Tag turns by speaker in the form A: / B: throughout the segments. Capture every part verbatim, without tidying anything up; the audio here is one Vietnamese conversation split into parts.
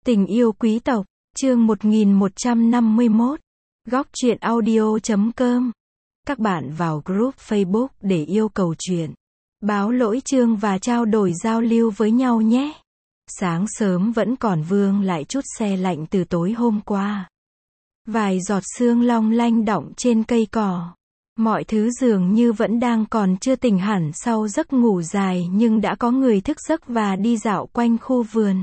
A: Tình yêu quý tộc, chương một nghìn một trăm năm mươi mốt, góc truyện audio chấm com. Các bạn vào group Facebook để yêu cầu chuyện, báo lỗi chương và trao đổi giao lưu với nhau nhé. Sáng sớm vẫn còn vương lại chút se lạnh từ tối hôm qua. Vài giọt sương long lanh đọng trên cây cỏ. Mọi thứ dường như vẫn đang còn chưa tỉnh hẳn sau giấc ngủ dài nhưng đã có người thức giấc và đi dạo quanh khu vườn.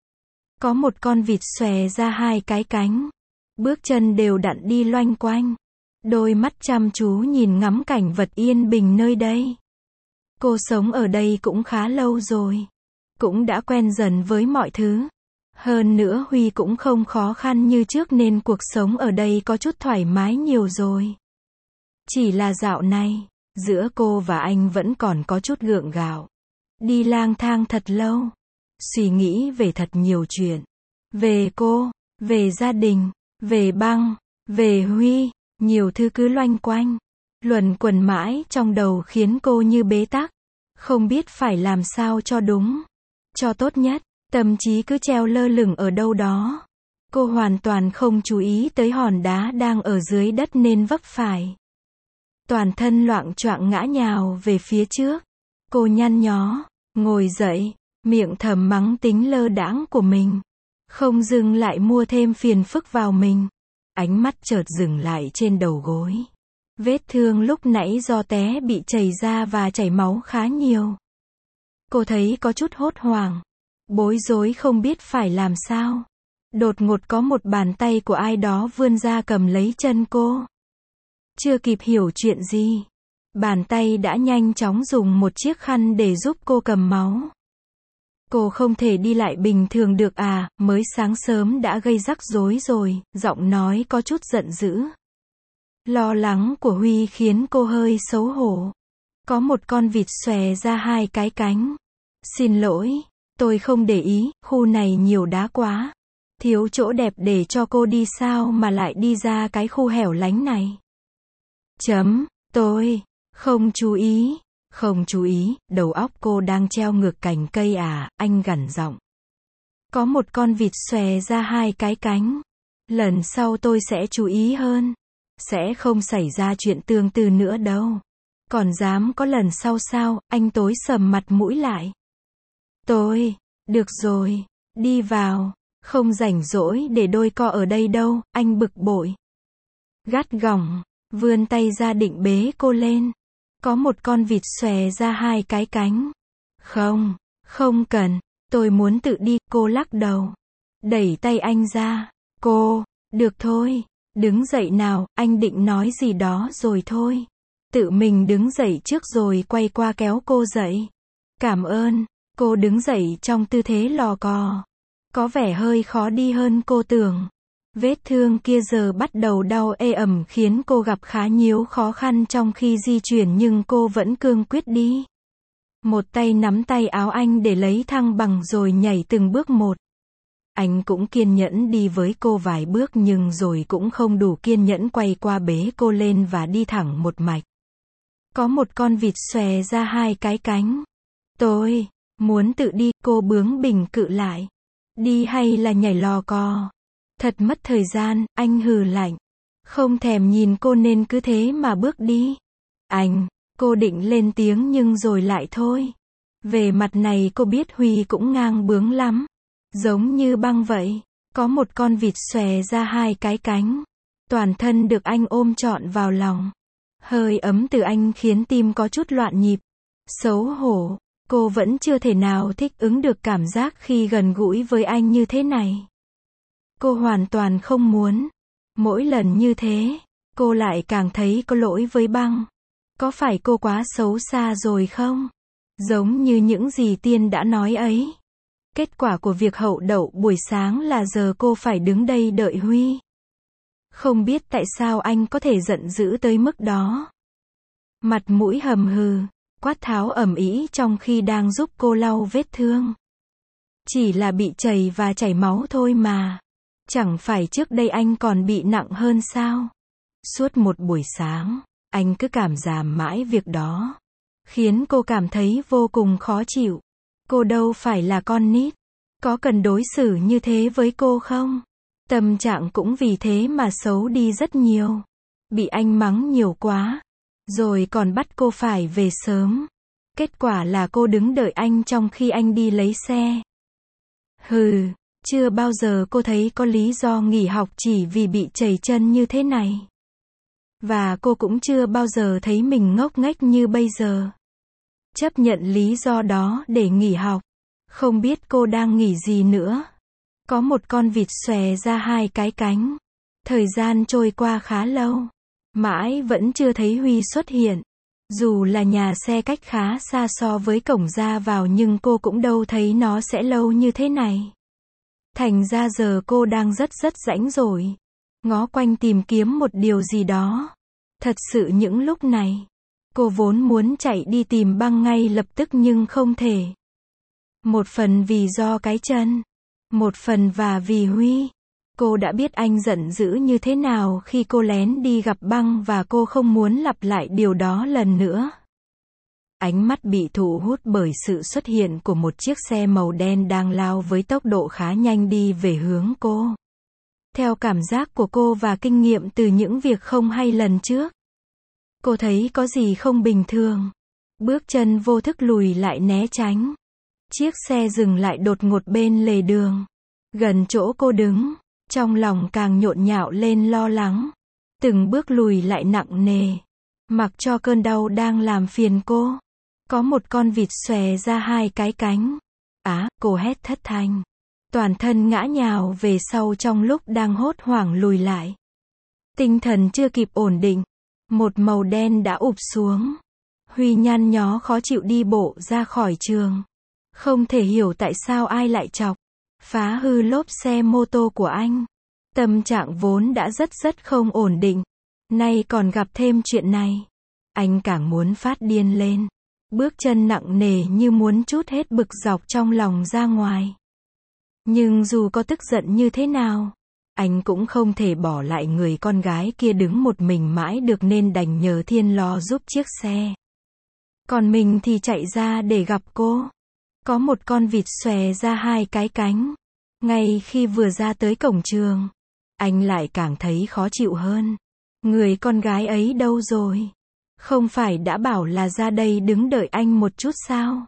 A: Có một con vịt xòe ra hai cái cánh. Bước chân đều đặn đi loanh quanh. Đôi mắt chăm chú nhìn ngắm cảnh vật yên bình nơi đây. Cô sống ở đây cũng khá lâu rồi. Cũng đã quen dần với mọi thứ. Hơn nữa Huy cũng không khó khăn như trước nên cuộc sống ở đây có chút thoải mái nhiều rồi. Chỉ là dạo này, giữa cô và anh vẫn còn có chút gượng gạo. Đi lang thang thật lâu. Suy nghĩ về thật nhiều chuyện. Về cô, về gia đình, về băng, về Huy, nhiều thứ cứ loanh quanh. Luẩn quẩn mãi trong đầu khiến cô như bế tắc. Không biết phải làm sao cho đúng, cho tốt nhất, tâm trí cứ treo lơ lửng ở đâu đó. Cô hoàn toàn không chú ý tới hòn đá đang ở dưới đất nên vấp phải. Toàn thân loạng choạng ngã nhào về phía trước. Cô nhăn nhó, ngồi dậy, miệng thầm mắng tính lơ đãng của mình. Không dừng lại mua thêm phiền phức vào mình. Ánh mắt chợt dừng lại trên đầu gối. Vết thương lúc nãy do té bị chảy ra và chảy máu khá nhiều. Cô thấy có chút hốt hoảng. Bối rối không biết phải làm sao. Đột ngột có một bàn tay của ai đó vươn ra cầm lấy chân cô. Chưa kịp hiểu chuyện gì. Bàn tay đã nhanh chóng dùng một chiếc khăn để giúp cô cầm máu. Cô không thể đi lại bình thường được à, mới sáng sớm đã gây rắc rối rồi, giọng nói có chút giận dữ. Lo lắng của Huy khiến cô hơi xấu hổ. Có một con vịt xòe ra hai cái cánh. Xin lỗi, tôi không để ý, khu này nhiều đá quá. Thiếu chỗ đẹp để cho cô đi sao mà lại đi ra cái khu hẻo lánh này. Chấm, tôi, không chú ý. Không chú ý, đầu óc cô đang treo ngược cành cây à, anh gằn giọng. Có một con vịt xòe ra hai cái cánh. Lần sau tôi sẽ chú ý hơn. Sẽ không xảy ra chuyện tương tự nữa đâu. Còn dám có lần sau sao, anh tối sầm mặt mũi lại. Tôi, được rồi, đi vào, không rảnh rỗi để đôi co ở đây đâu, anh bực bội. Gắt gỏng, vươn tay ra định bế cô lên. Có một con vịt xòe ra hai cái cánh. Không, không cần, tôi muốn tự đi, cô lắc đầu. Đẩy tay anh ra. Cô, được thôi, đứng dậy nào, anh định nói gì đó rồi thôi. Tự mình đứng dậy trước rồi quay qua kéo cô dậy. Cảm ơn, cô đứng dậy trong tư thế lò cò. Có vẻ hơi khó đi hơn cô tưởng. Vết thương kia giờ bắt đầu đau ê ẩm khiến cô gặp khá nhiều khó khăn trong khi di chuyển nhưng cô vẫn cương quyết đi. Một tay nắm tay áo anh để lấy thăng bằng rồi nhảy từng bước một. Anh cũng kiên nhẫn đi với cô vài bước nhưng rồi cũng không đủ kiên nhẫn quay qua bế cô lên và đi thẳng một mạch. Có một con vịt xòe ra hai cái cánh. Tôi muốn tự đi, cô bướng bỉnh cự lại. Đi hay là nhảy lò cò? Thật mất thời gian, anh hừ lạnh. Không thèm nhìn cô nên cứ thế mà bước đi. Anh, cô định lên tiếng nhưng rồi lại thôi. Về mặt này cô biết Huy cũng ngang bướng lắm. Giống như băng vậy. Có một con vịt xòe ra hai cái cánh. Toàn thân được anh ôm trọn vào lòng. Hơi ấm từ anh khiến tim có chút loạn nhịp. Xấu hổ, cô vẫn chưa thể nào thích ứng được cảm giác khi gần gũi với anh như thế này. Cô hoàn toàn không muốn. Mỗi lần như thế, cô lại càng thấy có lỗi với băng. Có phải cô quá xấu xa rồi không? Giống như những gì Tiên đã nói ấy. Kết quả của việc hậu đậu buổi sáng là giờ cô phải đứng đây đợi Huy. Không biết tại sao anh có thể giận dữ tới mức đó. Mặt mũi hầm hừ, quát tháo ầm ĩ trong khi đang giúp cô lau vết thương. Chỉ là bị chảy và chảy máu thôi mà. Chẳng phải trước đây anh còn bị nặng hơn sao? Suốt một buổi sáng, anh cứ cảm giảm mãi việc đó. Khiến cô cảm thấy vô cùng khó chịu. Cô đâu phải là con nít. Có cần đối xử như thế với cô không? Tâm trạng cũng vì thế mà xấu đi rất nhiều. Bị anh mắng nhiều quá. Rồi còn bắt cô phải về sớm. Kết quả là cô đứng đợi anh trong khi anh đi lấy xe. Hừ, chưa bao giờ cô thấy có lý do nghỉ học chỉ vì bị trầy chân như thế này. Và cô cũng chưa bao giờ thấy mình ngốc nghếch như bây giờ. Chấp nhận lý do đó để nghỉ học. Không biết cô đang nghỉ gì nữa. Có một con vịt xòe ra hai cái cánh. Thời gian trôi qua khá lâu. Mãi vẫn chưa thấy Huy xuất hiện. Dù là nhà xe cách khá xa so với cổng ra vào nhưng cô cũng đâu thấy nó sẽ lâu như thế này. Thành ra giờ cô đang rất rất rãnh rồi. Ngó quanh tìm kiếm một điều gì đó. Thật sự những lúc này, cô vốn muốn chạy đi tìm băng ngay lập tức nhưng không thể. Một phần vì do cái chân. Một phần và vì Huy. Cô đã biết anh giận dữ như thế nào khi cô lén đi gặp băng và cô không muốn lặp lại điều đó lần nữa. Ánh mắt bị thu hút bởi sự xuất hiện của một chiếc xe màu đen đang lao với tốc độ khá nhanh đi về hướng cô. Theo cảm giác của cô và kinh nghiệm từ những việc không hay lần trước, cô thấy có gì không bình thường. Bước chân vô thức lùi lại né tránh. Chiếc xe dừng lại đột ngột bên lề đường. Gần chỗ cô đứng, trong lòng càng nhộn nhạo lên lo lắng. Từng bước lùi lại nặng nề. Mặc cho cơn đau đang làm phiền cô. Có một con vịt xòe ra hai cái cánh. Á, cô hét thất thanh. Toàn thân ngã nhào về sau trong lúc đang hốt hoảng lùi lại. Tinh thần chưa kịp ổn định. Một màu đen đã ụp xuống. Huy nhăn nhó khó chịu đi bộ ra khỏi trường. Không thể hiểu tại sao ai lại chọc, phá hư lốp xe mô tô của anh. Tâm trạng vốn đã rất rất không ổn định. Nay còn gặp thêm chuyện này. Anh càng muốn phát điên lên. Bước chân nặng nề như muốn trút hết bực dọc trong lòng ra ngoài. Nhưng dù có tức giận như thế nào, anh cũng không thể bỏ lại người con gái kia đứng một mình mãi được nên đành nhờ Thiên lo giúp chiếc xe. Còn mình thì chạy ra để gặp cô. Có một con vịt xòe ra hai cái cánh. Ngay khi vừa ra tới cổng trường, anh lại càng thấy khó chịu hơn. Người con gái ấy đâu rồi? Không phải đã bảo là ra đây đứng đợi anh một chút sao?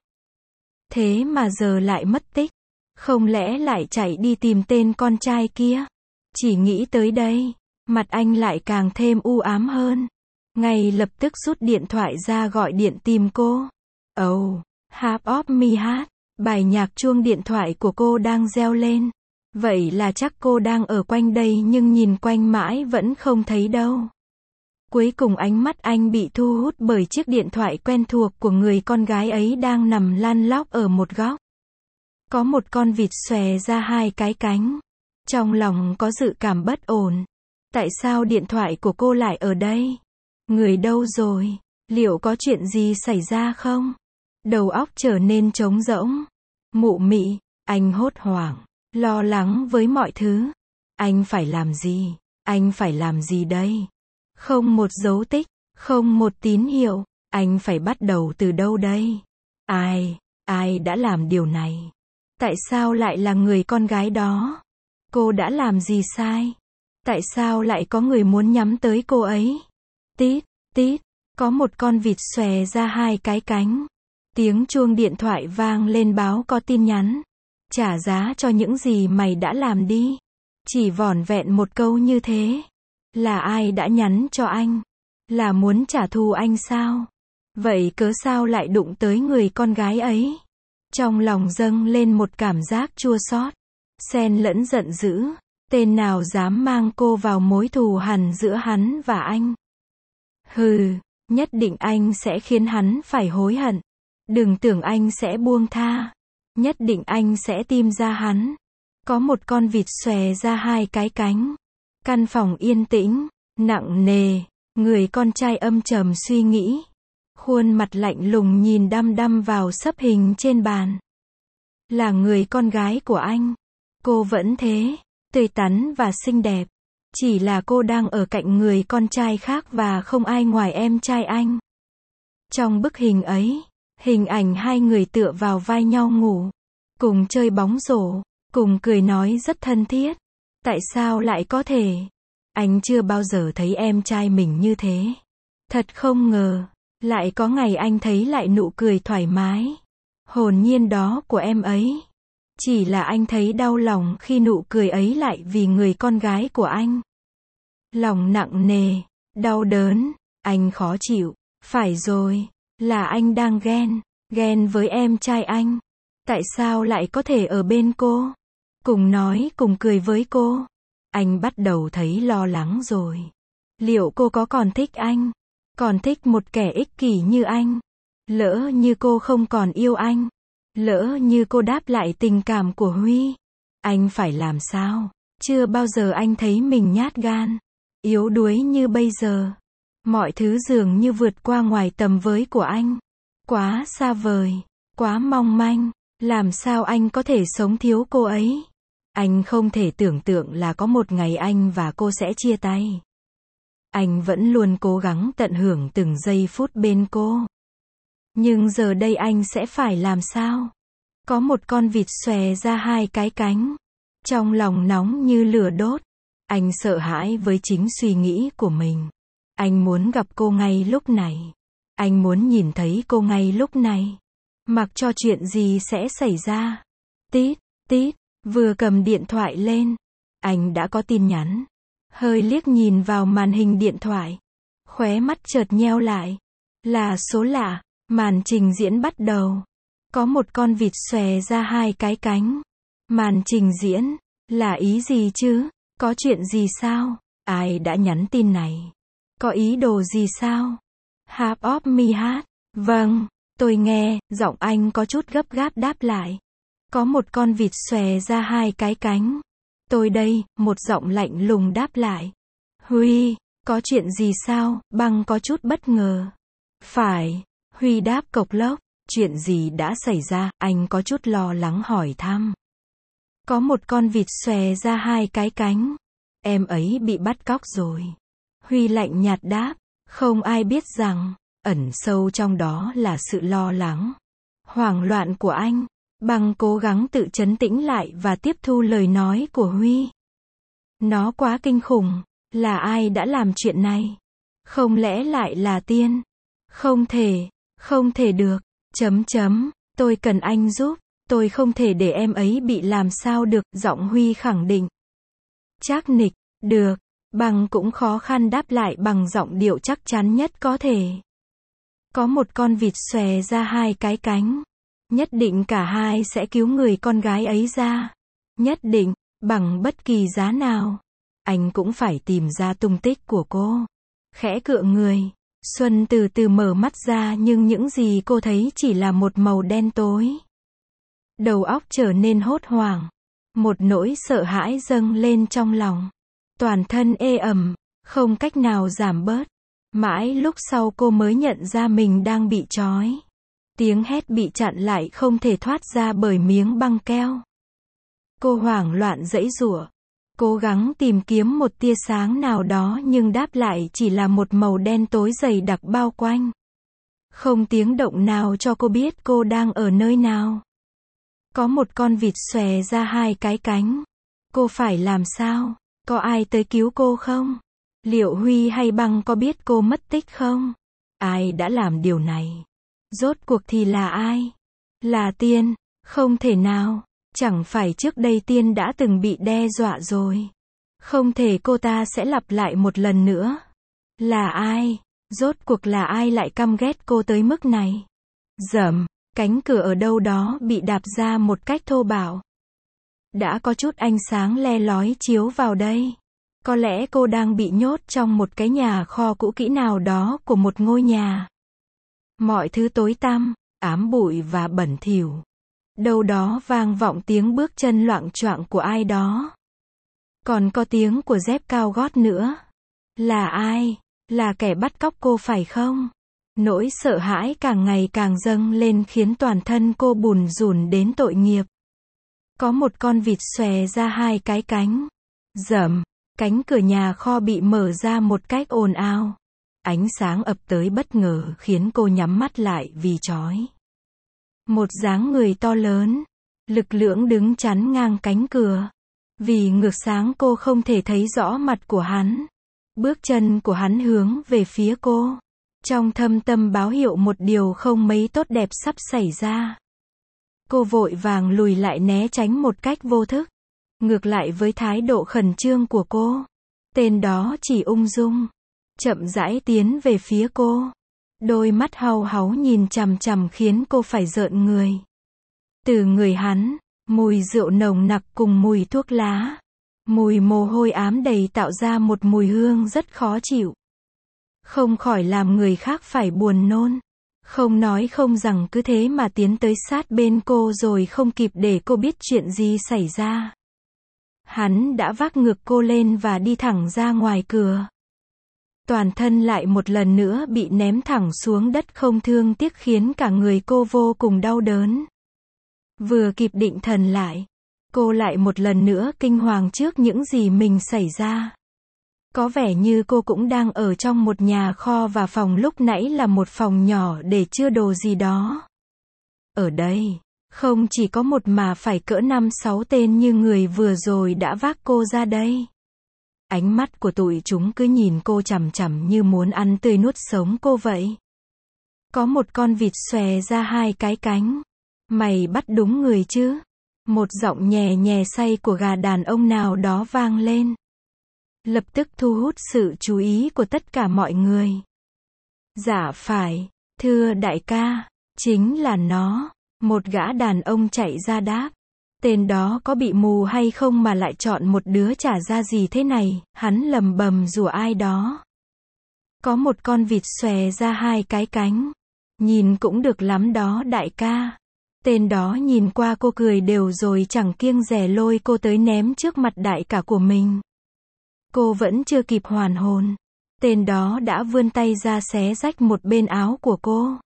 A: Thế mà giờ lại mất tích. Không lẽ lại chạy đi tìm tên con trai kia? Chỉ nghĩ tới đây, mặt anh lại càng thêm u ám hơn. Ngay lập tức rút điện thoại ra gọi điện tìm cô. Oh, Half of Me hát. Bài nhạc chuông điện thoại của cô đang reo lên. Vậy là chắc cô đang ở quanh đây nhưng nhìn quanh mãi vẫn không thấy đâu. Cuối cùng ánh mắt anh bị thu hút bởi chiếc điện thoại quen thuộc của người con gái ấy đang nằm lăn lóc ở một góc. Có một con vịt xòe ra hai cái cánh. Trong lòng có dự cảm bất ổn. Tại sao điện thoại của cô lại ở đây? Người đâu rồi? Liệu có chuyện gì xảy ra không? Đầu óc trở nên trống rỗng. Mụ mị, anh hốt hoảng, lo lắng với mọi thứ. Anh phải làm gì? Anh phải làm gì đây? Không một dấu tích, không một tín hiệu. Anh phải bắt đầu từ đâu đây? Ai, ai đã làm điều này? Tại sao lại là người con gái đó? Cô đã làm gì sai? Tại sao lại có người muốn nhắm tới cô ấy? Tít, tít, có một con vịt xòe ra hai cái cánh. Tiếng chuông điện thoại vang lên báo có tin nhắn. Trả giá cho những gì mày đã làm đi. Chỉ vỏn vẹn một câu như thế. Là ai đã nhắn cho anh? Là muốn trả thù anh sao? Vậy cớ sao lại đụng tới người con gái ấy? Trong lòng dâng lên một cảm giác chua xót, xen lẫn giận dữ. Tên nào dám mang cô vào mối thù hằn giữa hắn và anh? Hừ, nhất định anh sẽ khiến hắn phải hối hận. Đừng tưởng anh sẽ buông tha. Nhất định anh sẽ tìm ra hắn. Có một con vịt xòe ra hai cái cánh. Căn phòng yên tĩnh, nặng nề. Người con trai âm trầm suy nghĩ. Khuôn mặt lạnh lùng nhìn đăm đăm vào sấp hình trên bàn. Là người con gái của anh. Cô vẫn thế, tươi tắn và xinh đẹp. Chỉ là cô đang ở cạnh người con trai khác và không ai ngoài em trai anh. Trong bức hình ấy, hình ảnh hai người tựa vào vai nhau ngủ, cùng chơi bóng rổ. cùng cười nói rất thân thiết. Tại sao lại có thể? Anh chưa bao giờ thấy em trai mình như thế. Thật không ngờ, lại có ngày anh thấy lại nụ cười thoải mái, hồn nhiên đó của em ấy. Chỉ là anh thấy đau lòng khi nụ cười ấy lại vì người con gái của anh. Lòng nặng nề, đau đớn, anh khó chịu. Phải rồi, là anh đang ghen, ghen với em trai anh. Tại sao lại có thể ở bên cô, cùng nói cùng cười với cô? Anh bắt đầu thấy lo lắng rồi. Liệu cô có còn thích anh? Còn thích một kẻ ích kỷ như anh? Lỡ như cô không còn yêu anh? Lỡ như cô đáp lại tình cảm của Huy? Anh phải làm sao? Chưa bao giờ anh thấy mình nhát gan, yếu đuối như bây giờ. Mọi thứ dường như vượt qua ngoài tầm với của anh. Quá xa vời, quá mong manh. Làm sao anh có thể sống thiếu cô ấy? Anh không thể tưởng tượng là có một ngày anh và cô sẽ chia tay. Anh vẫn luôn cố gắng tận hưởng từng giây phút bên cô. Nhưng giờ đây anh sẽ phải làm sao? Có một con vịt xòe ra hai cái cánh. Trong lòng nóng như lửa đốt. Anh sợ hãi với chính suy nghĩ của mình. Anh muốn gặp cô ngay lúc này. Anh muốn nhìn thấy cô ngay lúc này. Mặc cho chuyện gì sẽ xảy ra. Tít, tít, vừa cầm điện thoại lên. Anh đã có tin nhắn. Hơi liếc nhìn vào màn hình điện thoại. Khóe mắt chợt nheo lại. Là số lạ. Màn trình diễn bắt đầu. Có một con vịt xòe ra hai cái cánh. Màn trình diễn. Là ý gì chứ? Có chuyện gì sao? Ai đã nhắn tin này? Có ý đồ gì sao? Half of me hát. Vâng, tôi nghe. Giọng anh có chút gấp gáp đáp lại. Có một con vịt xòe ra hai cái cánh. Tôi đây, một giọng lạnh lùng đáp lại. Huy, có chuyện gì sao? Băng có chút bất ngờ. Phải, Huy đáp cộc lốc. Chuyện gì đã xảy ra? Anh có chút lo lắng hỏi thăm. Có một con vịt xòe ra hai cái cánh. Em ấy bị bắt cóc rồi. Huy lạnh nhạt đáp. Không ai biết rằng, ẩn sâu trong đó là sự lo lắng, hoảng loạn của anh. Băng cố gắng tự trấn tĩnh lại và tiếp thu lời nói của Huy. Nó quá kinh khủng. Là ai đã làm chuyện này? Không lẽ lại là Tiên? Không thể, không thể được. Chấm chấm, tôi cần anh giúp. Tôi không thể để em ấy bị làm sao được. Giọng Huy khẳng định. Trác nịch, được. Băng cũng khó khăn đáp lại bằng giọng điệu chắc chắn nhất có thể. Có một con vịt xòe ra hai cái cánh. Nhất định cả hai sẽ cứu người con gái ấy ra. Nhất định, bằng bất kỳ giá nào. Anh cũng phải tìm ra tung tích của cô. Khẽ cựa người. Xuân từ từ mở mắt ra nhưng những gì cô thấy chỉ là một màu đen tối. Đầu óc trở nên hốt hoảng. Một nỗi sợ hãi dâng lên trong lòng. Toàn thân ê ẩm, không cách nào giảm bớt. Mãi lúc sau cô mới nhận ra mình đang bị trói. Tiếng hét bị chặn lại không thể thoát ra bởi miếng băng keo. Cô hoảng loạn giãy giụa, cố gắng tìm kiếm một tia sáng nào đó nhưng đáp lại chỉ là một màu đen tối dày đặc bao quanh. Không tiếng động nào cho cô biết cô đang ở nơi nào. Có một con vịt xòe ra hai cái cánh. Cô phải làm sao? Có ai tới cứu cô không? Liệu Huy hay Băng có biết cô mất tích không? Ai đã làm điều này? Rốt cuộc thì là ai? Là Tiên? Không thể nào. Chẳng phải trước đây Tiên đã từng bị đe dọa rồi. Không thể cô ta sẽ lặp lại một lần nữa. Là ai? Rốt cuộc là ai lại căm ghét cô tới mức này? Rầm, cánh cửa ở đâu đó bị đạp ra một cách thô bạo. Đã có chút ánh sáng le lói chiếu vào đây. Có lẽ cô đang bị nhốt trong một cái nhà kho cũ kỹ nào đó của một ngôi nhà. Mọi thứ tối tăm, ám bụi và bẩn thỉu. Đâu đó vang vọng tiếng bước chân loạng choạng của ai đó. Còn có tiếng của dép cao gót nữa. Là ai? Là kẻ bắt cóc cô phải không? Nỗi sợ hãi càng ngày càng dâng lên khiến toàn thân cô bùn rùn đến tội nghiệp. Có một con vịt xòe ra hai cái cánh. Rầm, cánh cửa nhà kho bị mở ra một cách ồn ào. Ánh sáng ập tới bất ngờ khiến cô nhắm mắt lại vì chói. Một dáng người to lớn, lực lưỡng đứng chắn ngang cánh cửa. Vì ngược sáng cô không thể thấy rõ mặt của hắn. Bước chân của hắn hướng về phía cô. Trong thâm tâm báo hiệu một điều không mấy tốt đẹp sắp xảy ra. Cô vội vàng lùi lại né tránh một cách vô thức. Ngược lại với thái độ khẩn trương của cô, tên đó chỉ ung dung, chậm rãi tiến về phía cô. Đôi mắt hau háu nhìn chằm chằm khiến cô phải rợn người. Từ người hắn, mùi rượu nồng nặc cùng mùi thuốc lá, mùi mồ hôi ám đầy tạo ra một mùi hương rất khó chịu. Không khỏi làm người khác phải buồn nôn. Không nói không rằng cứ thế mà tiến tới sát bên cô rồi không kịp để cô biết chuyện gì xảy ra. Hắn đã vác ngược cô lên và đi thẳng ra ngoài cửa. Toàn thân lại một lần nữa bị ném thẳng xuống đất không thương tiếc khiến cả người cô vô cùng đau đớn. Vừa kịp định thần lại, cô lại một lần nữa kinh hoàng trước những gì mình xảy ra. Có vẻ như cô cũng đang ở trong một nhà kho và phòng lúc nãy là một phòng nhỏ để chứa đồ gì đó. Ở đây, không chỉ có một mà phải cỡ năm sáu tên như người vừa rồi đã vác cô ra đây. Ánh mắt của tụi chúng cứ nhìn cô chằm chằm như muốn ăn tươi nuốt sống cô vậy. Có một con vịt xòe ra hai cái cánh. Mày bắt đúng người chứ? Một giọng nhè nhè say của gà đàn ông nào đó vang lên. Lập tức thu hút sự chú ý của tất cả mọi người. Dạ phải, thưa đại ca, chính là nó. Một gã đàn ông chạy ra đáp. Tên đó có bị mù hay không mà lại chọn một đứa trả ra gì thế này, hắn lầm bầm rủa ai đó. Có một con vịt xòe ra hai cái cánh. Nhìn cũng được lắm đó đại ca. Tên đó nhìn qua cô cười đều rồi chẳng kiêng dè lôi cô tới ném trước mặt đại ca của mình. Cô vẫn chưa kịp hoàn hồn. Tên đó đã vươn tay ra xé rách một bên áo của cô.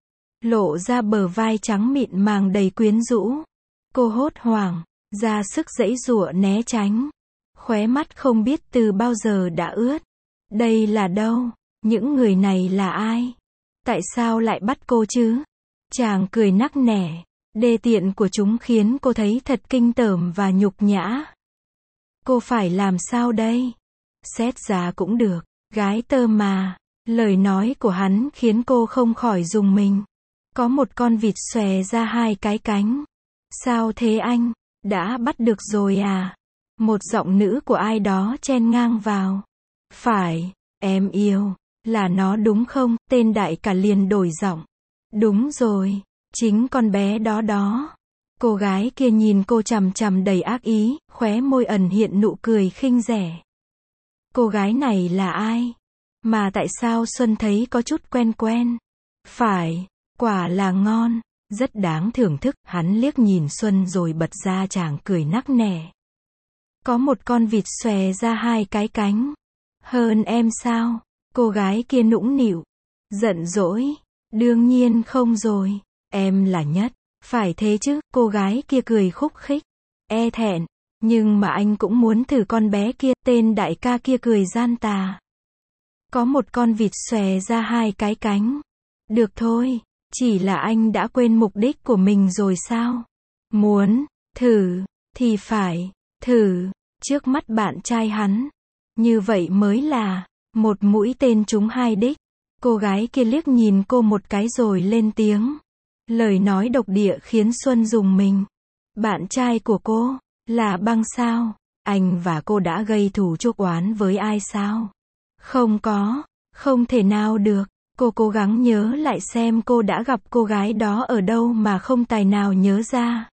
A: Lộ ra bờ vai trắng mịn màng đầy quyến rũ. Cô hốt hoảng, ra sức giãy giụa né tránh. Khóe mắt không biết từ bao giờ đã ướt. Đây là đâu? Những người này là ai? Tại sao lại bắt cô chứ? Chàng cười nắc nẻ. Đê tiện của chúng khiến cô thấy thật kinh tởm và nhục nhã. Cô phải làm sao đây? Xét giá cũng được, gái tơ mà. Lời nói của hắn khiến cô không khỏi rùng mình. Có một con vịt xòe ra hai cái cánh. Sao thế anh? Đã bắt được rồi à? Một giọng nữ của ai đó chen ngang vào. Phải, em yêu, là nó đúng không? Tên đại ca liền đổi giọng. Đúng rồi, chính con bé đó đó. Cô gái kia nhìn cô chằm chằm đầy ác ý, khóe môi ẩn hiện nụ cười khinh rẻ. Cô gái này là ai? Mà tại sao Xuân thấy có chút quen quen? Phải, quả là ngon, rất đáng thưởng thức. Hắn liếc nhìn Xuân rồi bật ra chàng cười nắc nẻ. Có một con vịt xòe ra hai cái cánh. Hơn em sao? Cô gái kia nũng nịu. Giận dỗi. Đương nhiên không rồi. Em là nhất. Phải thế chứ, cô gái kia cười khúc khích. E thẹn. Nhưng mà anh cũng muốn thử con bé kia. Tên đại ca kia cười gian tà. Có một con vịt xòe ra hai cái cánh. Được thôi. Chỉ là anh đã quên mục đích của mình rồi sao? Muốn thử thì phải thử trước mắt bạn trai hắn. Như vậy mới là một mũi tên trúng hai đích. Cô gái kia liếc nhìn cô một cái rồi lên tiếng. Lời nói độc địa khiến Xuân rùng mình. Bạn trai của cô là Băng sao? Anh và cô đã gây thù chuốc oán với ai sao? Không có, không thể nào được. Cô cố gắng nhớ lại xem cô đã gặp cô gái đó ở đâu mà không tài nào nhớ ra.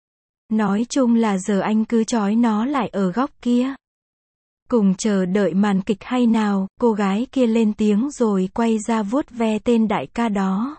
A: Nói chung là giờ anh cứ trói nó lại ở góc kia. Cùng chờ đợi màn kịch hay nào, cô gái kia lên tiếng rồi quay ra vuốt ve tên đại ca đó.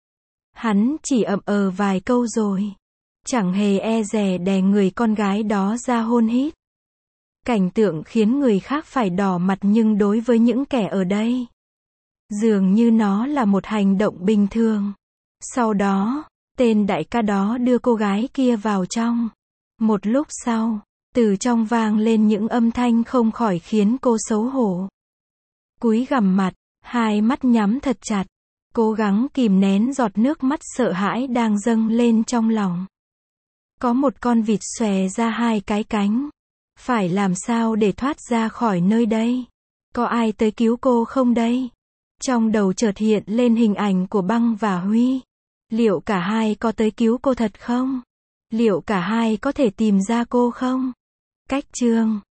A: Hắn chỉ ậm ờ vài câu rồi. Chẳng hề e dè đè người con gái đó ra hôn hít. Cảnh tượng khiến người khác phải đỏ mặt nhưng đối với những kẻ ở đây, dường như nó là một hành động bình thường. Sau đó, tên đại ca đó đưa cô gái kia vào trong. Một lúc sau, từ trong vang lên những âm thanh không khỏi khiến cô xấu hổ. Cúi gằm mặt, hai mắt nhắm thật chặt, cố gắng kìm nén giọt nước mắt sợ hãi đang dâng lên trong lòng. Có một con vịt xòe ra hai cái cánh. Phải làm sao để thoát ra khỏi nơi đây? Có ai tới cứu cô không đây? Trong đầu chợt hiện lên hình ảnh của Băng và Huy. Liệu cả hai có tới cứu cô thật không? Liệu cả hai có thể tìm ra cô không? Cách chương